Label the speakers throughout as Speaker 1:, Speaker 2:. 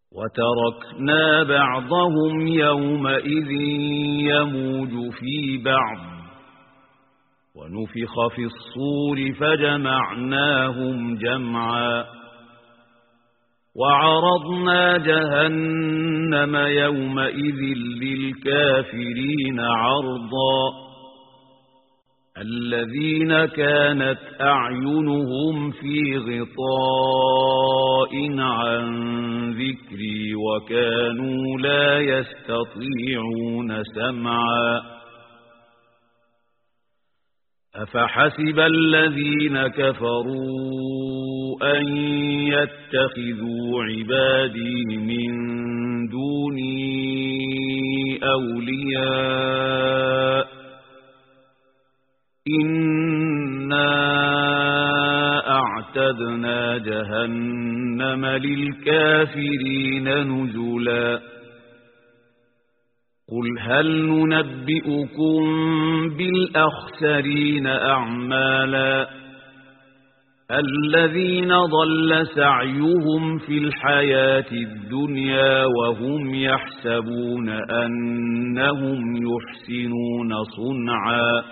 Speaker 1: وتركنا بعضهم يومئذ يموج في بعض ونفخ في الصور فجمعناهم جمعا وعرضنا جهنم يومئذ للكافرين عرضا الذين كانت أعينهم في غطاء عن ذكري وكانوا لا يستطيعون سمعا أفحسب الذين كفروا أن يتخذوا عبادي من دوني أولياء إنا أعتدنا جهنم للكافرين نزلا قل هل ننبئكم بالأخسرين أعمالا الذين ضل سعيهم في الحياة الدنيا وهم يحسبون أنهم يحسنون صنعا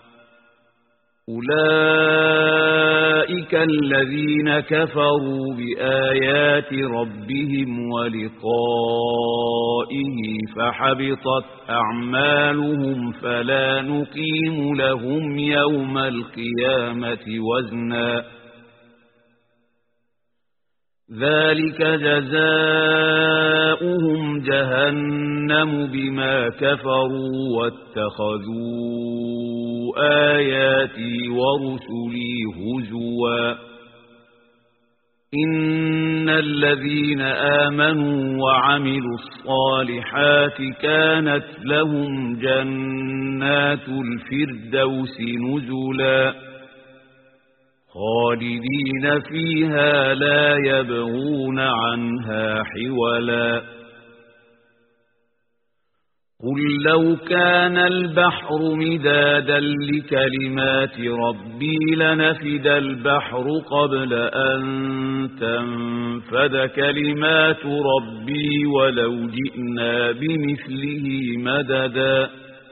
Speaker 1: أولئك الذين كفروا بآيات ربهم ولقائه فحبطت أعمالهم فلا نقيم لهم يوم القيامة وزنا ذلك جزاؤهم جهنم بما كفروا واتخذوا آياتي ورسلي هزوا إن الذين آمنوا وعملوا الصالحات كانت لهم جنات الفردوس نزلا خالدين فيها لا يبغون عنها حولا قل لو كان البحر مدادا لكلمات ربي لنفد البحر قبل أن تنفد كلمات ربي ولو جئنا بمثله مددا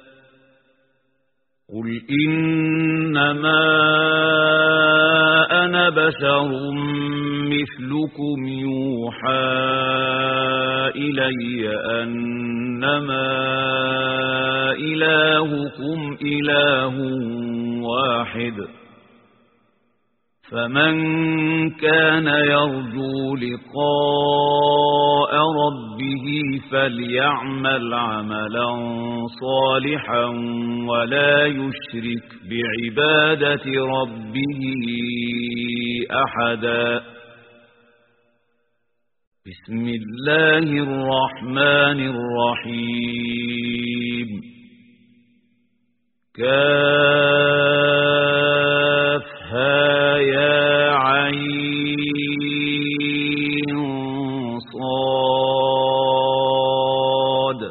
Speaker 1: قل إنما أنا بشر مثلكم يوحى إلي أنما إلهكم إله واحد فمن كان يرجو لقاء ربه فليعمل عملا صالحا ولا يشرك بعبادة ربه أحدا بسم الله الرحمن الرحيم كافها يا عين صاد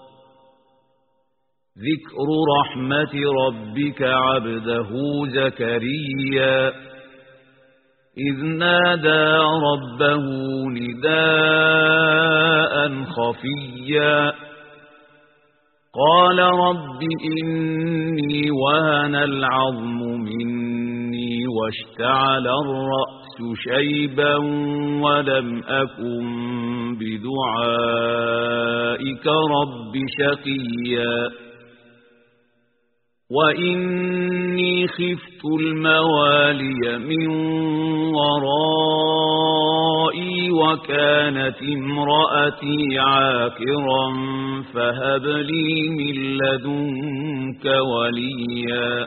Speaker 1: ذكر رحمة ربك عبده زكريا إذ نادى ربه نداء خفيا قال رب إني وهن العظم مني واشتعل الرأس شيبا ولم أكن بدعائك رب شقيا وإني خفت الموالي من ورائي وكانت امرأتي عاقرا فهب لي من لدنك وليا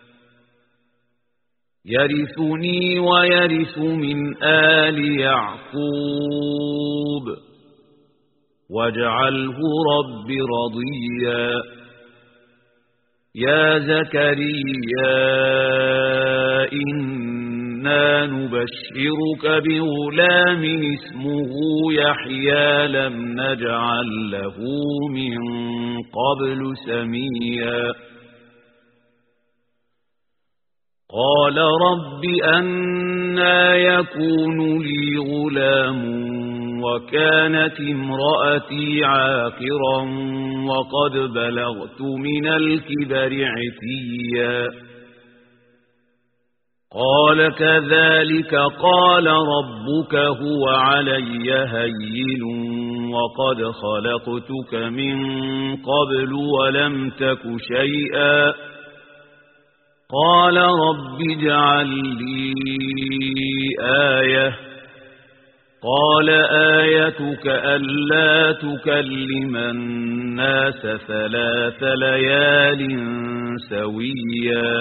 Speaker 1: يرثني ويرث من آل يعقوب واجعله رب رضيا يا زكريا إنا نبشرك بغلام اسمه يحيى لم نجعل له من قبل سميا قال رب أنى يكون لي غلام وكانت امرأتي عاقرا وقد بلغت من الكبر عتيا قال كذلك قال ربك هو علي هين وقد خلقتك من قبل ولم تك شيئا قال رب اجعل لي آية قال آيتك ألا تكلم الناس 3 ليال سويا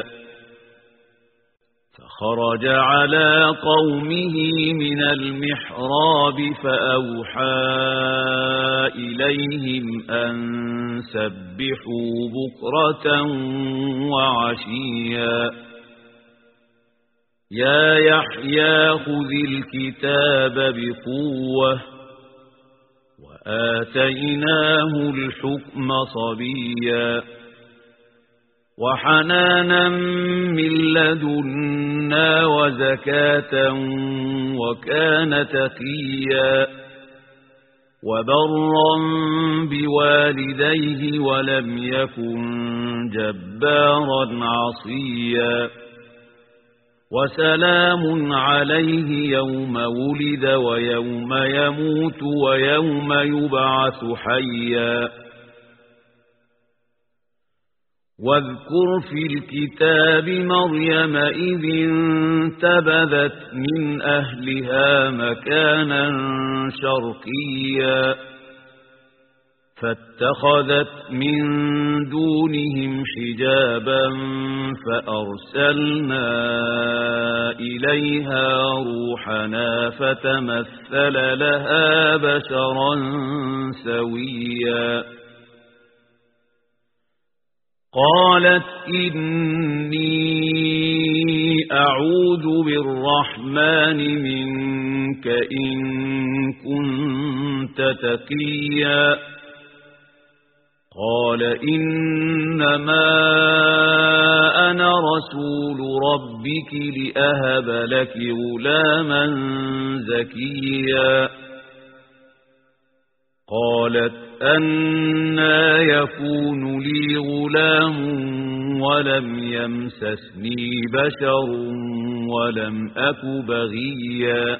Speaker 1: فخرج على قومه من المحراب فأوحى إليهم أن سبحوا بكرة وعشيا يا يحيى خذ الكتاب بقوة وآتيناه الحكم صبيا وحنانا من لدنا وزكاة وكان تقيا وبرا بوالديه ولم يكن جبارا عصيا وسلام عليه يوم ولد ويوم يموت ويوم يبعث حيا واذكر في الكتاب مريم إذ انتبذت من أهلها مكانا شرقيا فاتخذت من دونهم حجابا فأرسلنا إليها روحنا فتمثل لها بشرا سويا قالت إني أعوذ بالرحمن منك إن كنت تقيا قال إنما أنا رسول ربك لأهب لك غلاما زكيا قالت أنى يكون لي غلام ولم يمسسني بشر ولم أك بغيا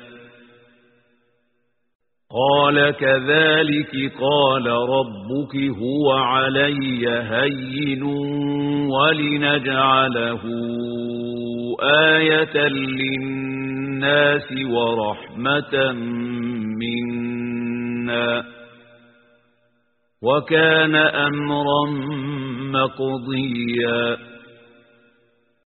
Speaker 1: قال كذلك قال ربك هو علي هين ولنجعله آية للناس ورحمة منا وكان أمرا مقضيا